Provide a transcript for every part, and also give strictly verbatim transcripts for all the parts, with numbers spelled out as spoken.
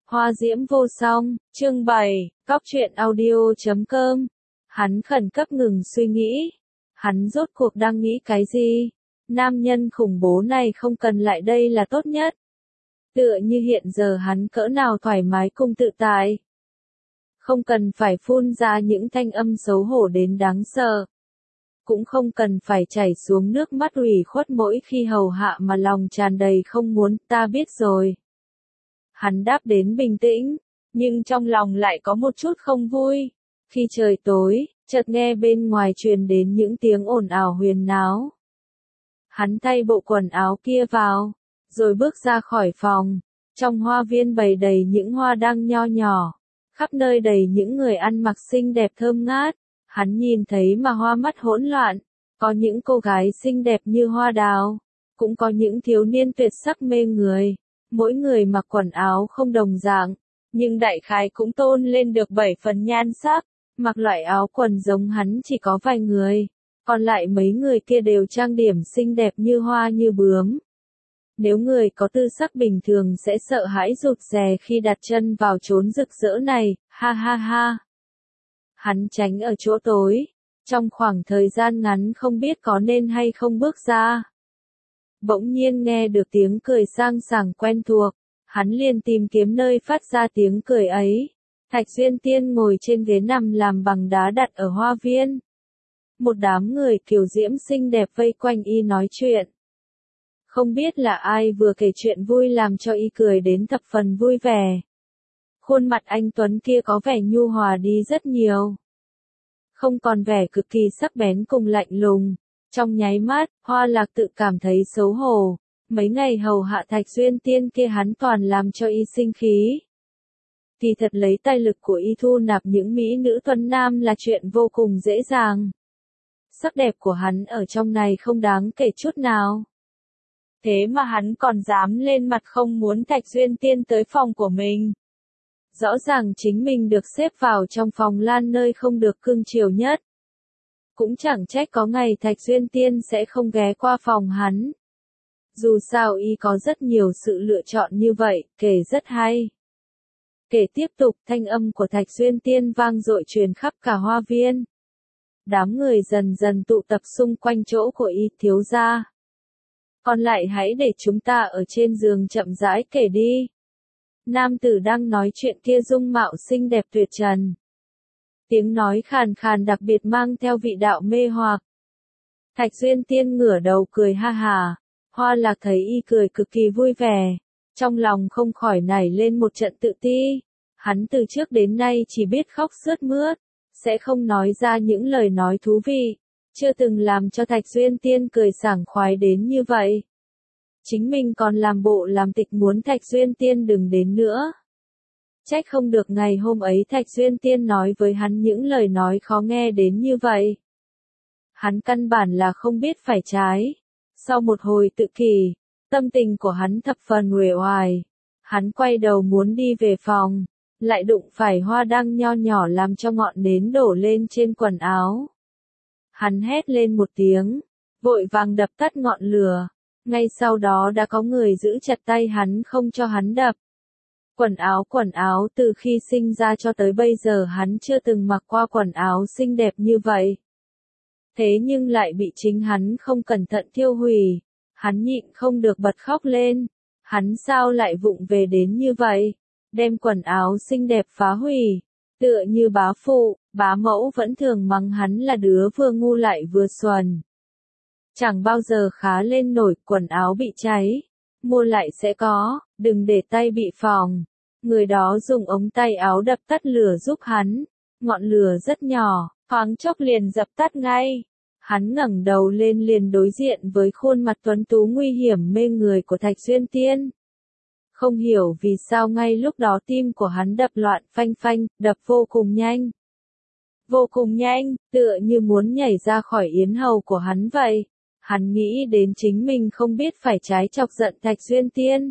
Hoa diễm vô song, chương bảy, cóc truyện audio chấm com. Hắn khẩn cấp ngừng suy nghĩ. Hắn rốt cuộc đang nghĩ cái gì? Nam nhân khủng bố này không cần lại đây là tốt nhất. Tựa như hiện giờ hắn cỡ nào thoải mái cùng tự tại. Không cần phải phun ra những thanh âm xấu hổ đến đáng sợ. Cũng không cần phải chảy xuống nước mắt ủy khuất mỗi khi hầu hạ mà lòng tràn đầy không muốn, ta biết rồi. Hắn đáp đến bình tĩnh, nhưng trong lòng lại có một chút không vui. Khi trời tối, chợt nghe bên ngoài truyền đến những tiếng ồn ào huyền náo. Hắn thay bộ quần áo kia vào, rồi bước ra khỏi phòng. Trong hoa viên bày đầy những hoa đăng nho nhỏ, khắp nơi đầy những người ăn mặc xinh đẹp thơm ngát. Hắn nhìn thấy mà hoa mắt hỗn loạn, có những cô gái xinh đẹp như hoa đào, cũng có những thiếu niên tuyệt sắc mê người. Mỗi người mặc quần áo không đồng dạng, nhưng đại khái cũng tôn lên được bảy phần nhan sắc. Mặc loại áo quần giống hắn chỉ có vài người, còn lại mấy người kia đều trang điểm xinh đẹp như hoa như bướm. Nếu người có tư sắc bình thường sẽ sợ hãi rụt rè khi đặt chân vào chốn rực rỡ này, ha ha ha. Hắn tránh ở chỗ tối, trong khoảng thời gian ngắn không biết có nên hay không bước ra. Bỗng nhiên nghe được tiếng cười sang sảng quen thuộc, hắn liền tìm kiếm nơi phát ra tiếng cười ấy. Thạch Duyên Tiên ngồi trên ghế nằm làm bằng đá đặt ở hoa viên. Một đám người kiều diễm xinh đẹp vây quanh y nói chuyện. Không biết là ai vừa kể chuyện vui làm cho y cười đến thập phần vui vẻ. Khuôn mặt anh Tuấn kia có vẻ nhu hòa đi rất nhiều. Không còn vẻ cực kỳ sắc bén cùng lạnh lùng. Trong nháy mắt, Hoa Lạc tự cảm thấy xấu hổ. Mấy ngày hầu hạ Thạch Duyên Tiên kia hắn toàn làm cho y sinh khí. Thì thật lấy tài lực của y thu nạp những mỹ nữ tuấn nam là chuyện vô cùng dễ dàng. Sắc đẹp của hắn ở trong này không đáng kể chút nào. Thế mà hắn còn dám lên mặt không muốn Thạch Duyên Tiên tới phòng của mình. Rõ ràng chính mình được xếp vào trong phòng lan nơi không được cưng chiều nhất. Cũng chẳng trách có ngày Thạch Duyên Tiên sẽ không ghé qua phòng hắn. Dù sao y có rất nhiều sự lựa chọn như vậy, kể rất hay. Kể tiếp tục, thanh âm của Thạch Duyên Tiên vang dội truyền khắp cả hoa viên. Đám người dần dần tụ tập xung quanh chỗ của y thiếu gia. Còn lại hãy để chúng ta ở trên giường chậm rãi kể đi. Nam tử đang nói chuyện kia dung mạo xinh đẹp tuyệt trần. Tiếng nói khàn khàn đặc biệt mang theo vị đạo mê hoặc. Thạch Duyên Tiên ngửa đầu cười ha hà. Hoa Lạc thấy y cười cực kỳ vui vẻ. Trong lòng không khỏi nảy lên một trận tự ti. Hắn từ trước đến nay chỉ biết khóc sướt mướt. Sẽ không nói ra những lời nói thú vị. Chưa từng làm cho Thạch Duyên Tiên cười sảng khoái đến như vậy. Chính mình còn làm bộ làm tịch muốn Thạch Duyên Tiên đừng đến nữa. Trách không được ngày hôm ấy Thạch Duyên Tiên nói với hắn những lời nói khó nghe đến như vậy. Hắn căn bản là không biết phải trái. Sau một hồi tự kỷ, tâm tình của hắn thập phần uể oải. Hắn quay đầu muốn đi về phòng, lại đụng phải hoa đăng nho nhỏ làm cho ngọn nến đổ lên trên quần áo. Hắn hét lên một tiếng, vội vàng đập tắt ngọn lửa. Ngay sau đó đã có người giữ chặt tay hắn không cho hắn đập. Quần áo quần áo từ khi sinh ra cho tới bây giờ hắn chưa từng mặc qua quần áo xinh đẹp như vậy. Thế nhưng lại bị chính hắn không cẩn thận thiêu hủy. Hắn nhịn không được bật khóc lên. Hắn sao lại vụng về đến như vậy? Đem quần áo xinh đẹp phá hủy. Tựa như bá phụ, bá mẫu vẫn thường mắng hắn là đứa vừa ngu lại vừa xuẩn. Chẳng bao giờ khá lên nổi, quần áo bị cháy. Mua lại sẽ có, đừng để tay bị phỏng. Người đó dùng ống tay áo đập tắt lửa giúp hắn. Ngọn lửa rất nhỏ, thoáng chốc liền dập tắt ngay. Hắn ngẩng đầu lên liền đối diện với khuôn mặt tuấn tú nguy hiểm mê người của Thạch Duyên Tiên. Không hiểu vì sao ngay lúc đó tim của hắn đập loạn phanh phanh, đập vô cùng nhanh. Vô cùng nhanh, tựa như muốn nhảy ra khỏi yến hầu của hắn vậy. Hắn nghĩ đến chính mình không biết phải trái chọc giận Thạch Duyên Tiên.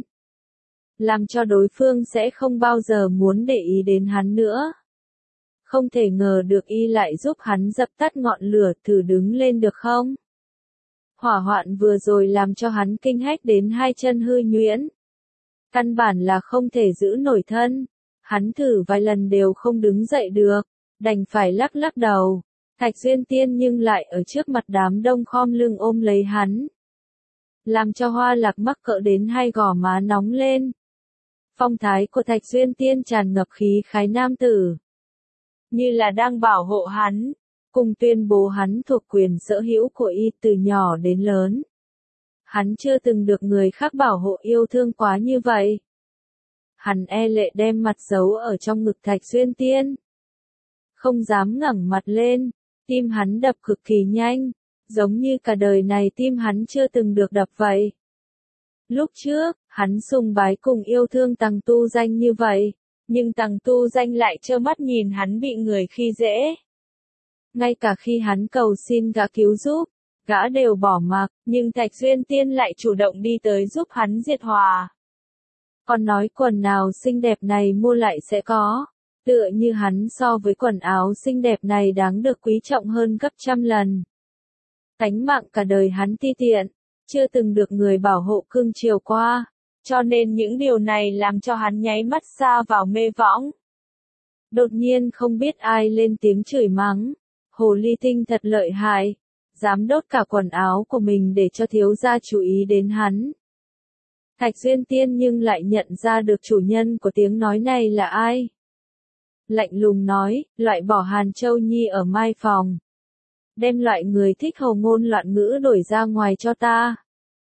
Làm cho đối phương sẽ không bao giờ muốn để ý đến hắn nữa. Không thể ngờ được y lại giúp hắn dập tắt ngọn lửa, thử đứng lên được không? Hỏa hoạn vừa rồi làm cho hắn kinh hách đến hai chân hư nhuyễn. Căn bản là không thể giữ nổi thân. Hắn thử vài lần đều không đứng dậy được, đành phải lắc lắc đầu. Thạch Duyên Tiên nhưng lại ở trước mặt đám đông khom lưng ôm lấy hắn, làm cho Hoa Lạc mắc cỡ đến hai gò má nóng lên. Phong thái của Thạch Duyên Tiên tràn ngập khí khái nam tử, như là đang bảo hộ hắn, cùng tuyên bố hắn thuộc quyền sở hữu của y từ nhỏ đến lớn. Hắn chưa từng được người khác bảo hộ yêu thương quá như vậy. Hắn e lệ đem mặt giấu ở trong ngực Thạch Duyên Tiên, không dám ngẩng mặt lên, tim hắn đập cực kỳ nhanh, giống như cả đời này tim hắn chưa từng được đập vậy. Lúc trước, hắn sùng bái cùng yêu thương Tằng Tu Danh như vậy, nhưng Tằng Tu Danh lại trơ mắt nhìn hắn bị người khi dễ. Ngay cả khi hắn cầu xin gã cứu giúp, gã đều bỏ mặc, nhưng Thạch Duyên Tiên lại chủ động đi tới giúp hắn diệt hòa. Còn nói quần nào xinh đẹp này mua lại sẽ có, tựa như hắn so với quần áo xinh đẹp này đáng được quý trọng hơn gấp trăm lần. Tánh mạng cả đời hắn ti tiện, chưa từng được người bảo hộ cưng chiều qua, cho nên những điều này làm cho hắn nháy mắt sa vào mê võng. Đột nhiên không biết ai lên tiếng chửi mắng, hồ ly tinh thật lợi hại, dám đốt cả quần áo của mình để cho thiếu gia chú ý đến hắn. Thạch Duyên Tiên nhưng lại nhận ra được chủ nhân của tiếng nói này là ai. Lạnh lùng nói, loại bỏ Hàn Châu Nhi ở Mai Phòng. Đem loại người thích hầu ngôn loạn ngữ đổi ra ngoài cho ta.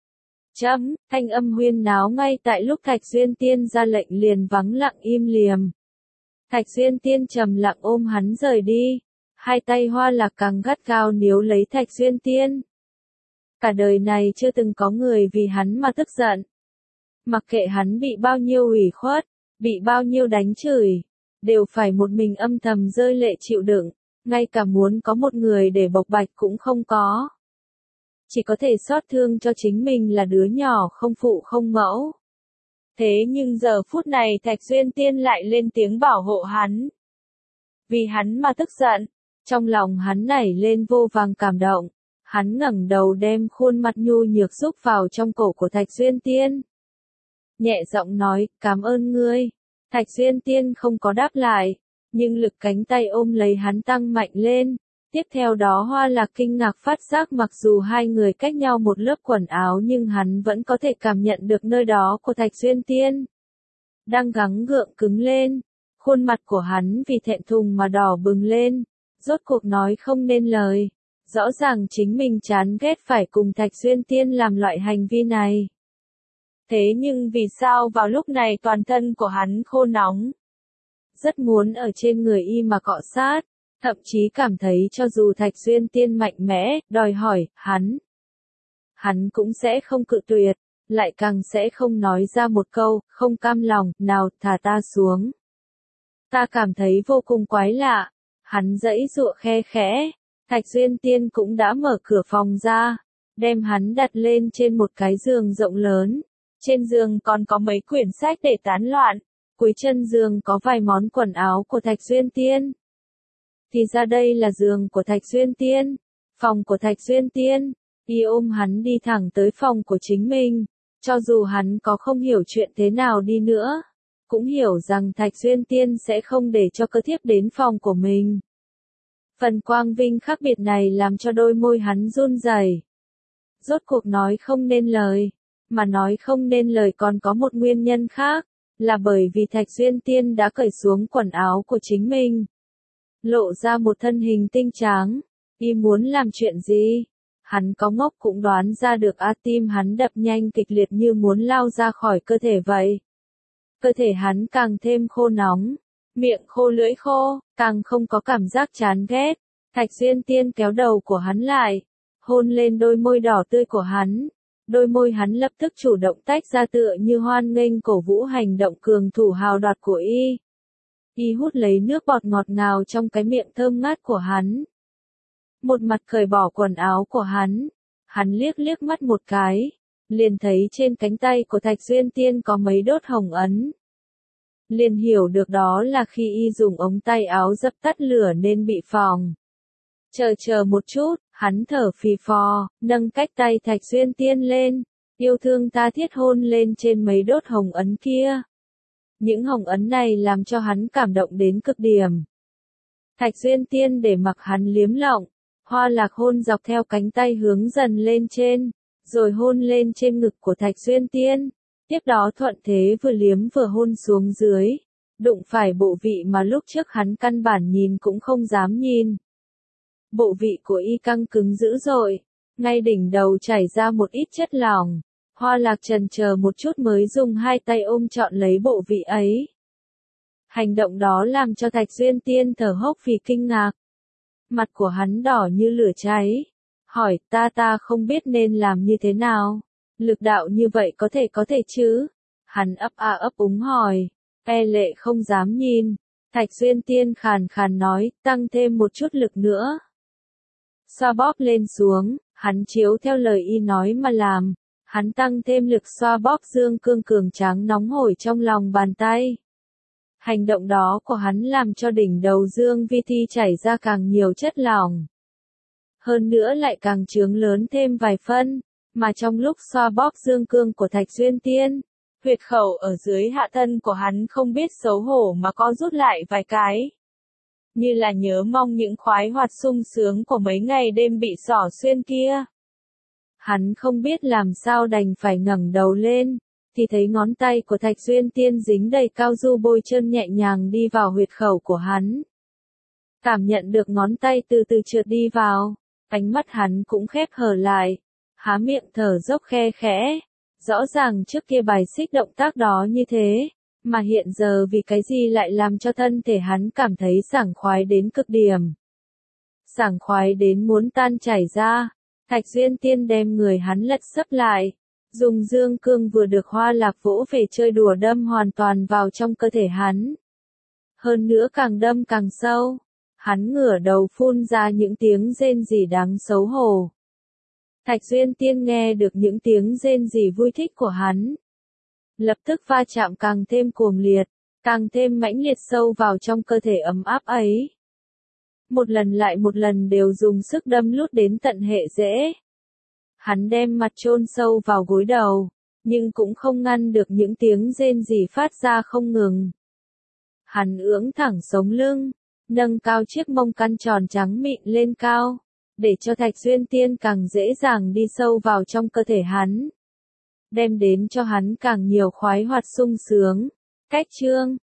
Chấm, thanh âm huyên náo ngay tại lúc Thạch Duyên Tiên ra lệnh liền vắng lặng im liềm. Thạch Duyên Tiên trầm lặng ôm hắn rời đi, hai tay Hoa Lạc càng gắt gao níu lấy Thạch Duyên Tiên. Cả đời này chưa từng có người vì hắn mà tức giận. Mặc kệ hắn bị bao nhiêu ủy khuất, bị bao nhiêu đánh chửi, đều phải một mình âm thầm rơi lệ chịu đựng, ngay cả muốn có một người để bộc bạch cũng không có. Chỉ có thể xót thương cho chính mình là đứa nhỏ không phụ không mẫu. Thế nhưng giờ phút này Thạch Duyên Tiên lại lên tiếng bảo hộ hắn. Vì hắn mà tức giận, trong lòng hắn nảy lên vô vàng cảm động, hắn ngẩng đầu đem khuôn mặt nhu nhược xúc vào trong cổ của Thạch Duyên Tiên. Nhẹ giọng nói, cảm ơn ngươi. Thạch Duyên Tiên không có đáp lại, nhưng lực cánh tay ôm lấy hắn tăng mạnh lên. Tiếp theo đó Hoa Lạc kinh ngạc phát giác mặc dù hai người cách nhau một lớp quần áo nhưng hắn vẫn có thể cảm nhận được nơi đó của Thạch Duyên Tiên đang gắng gượng cứng lên, khuôn mặt của hắn vì thẹn thùng mà đỏ bừng lên, rốt cuộc nói không nên lời, rõ ràng chính mình chán ghét phải cùng Thạch Duyên Tiên làm loại hành vi này. Thế nhưng vì sao vào lúc này toàn thân của hắn khô nóng, rất muốn ở trên người y mà cọ sát. Thậm chí cảm thấy cho dù Thạch Duyên Tiên mạnh mẽ, đòi hỏi, hắn. Hắn cũng sẽ không cự tuyệt, lại càng sẽ không nói ra một câu, không cam lòng, nào, thả ta xuống. Ta cảm thấy vô cùng quái lạ, hắn giãy giụa khe khẽ, Thạch Duyên Tiên cũng đã mở cửa phòng ra, đem hắn đặt lên trên một cái giường rộng lớn, trên giường còn có mấy quyển sách để tán loạn, cuối chân giường có vài món quần áo của Thạch Duyên Tiên. Thì ra đây là giường của Thạch Duyên Tiên, phòng của Thạch Duyên Tiên, y ôm hắn đi thẳng tới phòng của chính mình, cho dù hắn có không hiểu chuyện thế nào đi nữa, cũng hiểu rằng Thạch Duyên Tiên sẽ không để cho cơ thiếp đến phòng của mình. Phần quang vinh khác biệt này làm cho đôi môi hắn run rẩy. Rốt cuộc nói không nên lời, mà nói không nên lời còn có một nguyên nhân khác, là bởi vì Thạch Duyên Tiên đã cởi xuống quần áo của chính mình. Lộ ra một thân hình tinh tráng, y muốn làm chuyện gì? Hắn có ngốc cũng đoán ra được a tim hắn đập nhanh kịch liệt như muốn lao ra khỏi cơ thể vậy. Cơ thể hắn càng thêm khô nóng, miệng khô lưỡi khô, càng không có cảm giác chán ghét. Thạch Duyên Tiên kéo đầu của hắn lại, hôn lên đôi môi đỏ tươi của hắn. Đôi môi hắn lập tức chủ động tách ra tựa như hoan nghênh cổ vũ hành động cường thủ hào đoạt của y. Y hút lấy nước bọt ngọt ngào trong cái miệng thơm ngát của hắn. Một mặt cởi bỏ quần áo của hắn, hắn liếc liếc mắt một cái, liền thấy trên cánh tay của Thạch Duyên Tiên có mấy đốt hồng ấn. Liền hiểu được đó là khi y dùng ống tay áo dập tắt lửa nên bị phỏng. Chờ chờ một chút, hắn thở phì phò, nâng cách tay Thạch Duyên Tiên lên, yêu thương tha thiết hôn lên trên mấy đốt hồng ấn kia. Những hồng ấn này làm cho hắn cảm động đến cực điểm. Thạch Duyên Tiên để mặc hắn liếm lọng, Hoa Lạc hôn dọc theo cánh tay hướng dần lên trên, rồi hôn lên trên ngực của Thạch Duyên Tiên. Tiếp đó thuận thế vừa liếm vừa hôn xuống dưới, đụng phải bộ vị mà lúc trước hắn căn bản nhìn cũng không dám nhìn. Bộ vị của y căng cứng dữ dội, ngay đỉnh đầu chảy ra một ít chất lỏng. Hoa Lạc chần chờ một chút mới dùng hai tay ôm trọn lấy bộ vị ấy. Hành động đó làm cho Thạch Duyên Tiên thở hốc vì kinh ngạc. Mặt của hắn đỏ như lửa cháy. Hỏi ta ta không biết nên làm như thế nào. Lực đạo như vậy có thể có thể chứ? Hắn ấp a ấp úng hỏi. E lệ không dám nhìn. Thạch Duyên Tiên khàn khàn nói, tăng thêm một chút lực nữa. Xoa bóp lên xuống, hắn chiếu theo lời y nói mà làm. Hắn tăng thêm lực xoa bóp dương cương cường tráng nóng hổi trong lòng bàn tay. Hành động đó của hắn làm cho đỉnh đầu Dương Vi Thi chảy ra càng nhiều chất lỏng. Hơn nữa lại càng trướng lớn thêm vài phân, mà trong lúc xoa bóp dương cương của Thạch Duyên Tiên, huyệt khẩu ở dưới hạ thân của hắn không biết xấu hổ mà co rút lại vài cái. Như là nhớ mong những khoái hoạt sung sướng của mấy ngày đêm bị xỏ xuyên kia. Hắn không biết làm sao đành phải ngẩng đầu lên, thì thấy ngón tay của Thạch Duyên Tiên dính đầy cao su bôi trơn nhẹ nhàng đi vào huyệt khẩu của hắn. Cảm nhận được ngón tay từ từ trượt đi vào, ánh mắt hắn cũng khép hờ lại, há miệng thở dốc khe khẽ. Rõ ràng trước kia bài xích động tác đó như thế, mà hiện giờ vì cái gì lại làm cho thân thể hắn cảm thấy sảng khoái đến cực điểm. Sảng khoái đến muốn tan chảy ra. Thạch Duyên Tiên đem người hắn lật sấp lại, dùng dương cương vừa được Hoa Lạc vỗ về chơi đùa đâm hoàn toàn vào trong cơ thể hắn. Hơn nữa càng đâm càng sâu, hắn ngửa đầu phun ra những tiếng rên rỉ đáng xấu hổ. Thạch Duyên Tiên nghe được những tiếng rên rỉ vui thích của hắn. Lập tức va chạm càng thêm cuồng liệt, càng thêm mãnh liệt sâu vào trong cơ thể ấm áp ấy. Một lần lại một lần đều dùng sức đâm lút đến tận hệ rễ. Hắn đem mặt chôn sâu vào gối đầu, nhưng cũng không ngăn được những tiếng rên rỉ phát ra không ngừng. Hắn ưỡng thẳng sống lưng, nâng cao chiếc mông căn tròn trắng mịn lên cao, để cho Thạch Duyên Tiên càng dễ dàng đi sâu vào trong cơ thể hắn. Đem đến cho hắn càng nhiều khoái hoạt sung sướng. Cách chương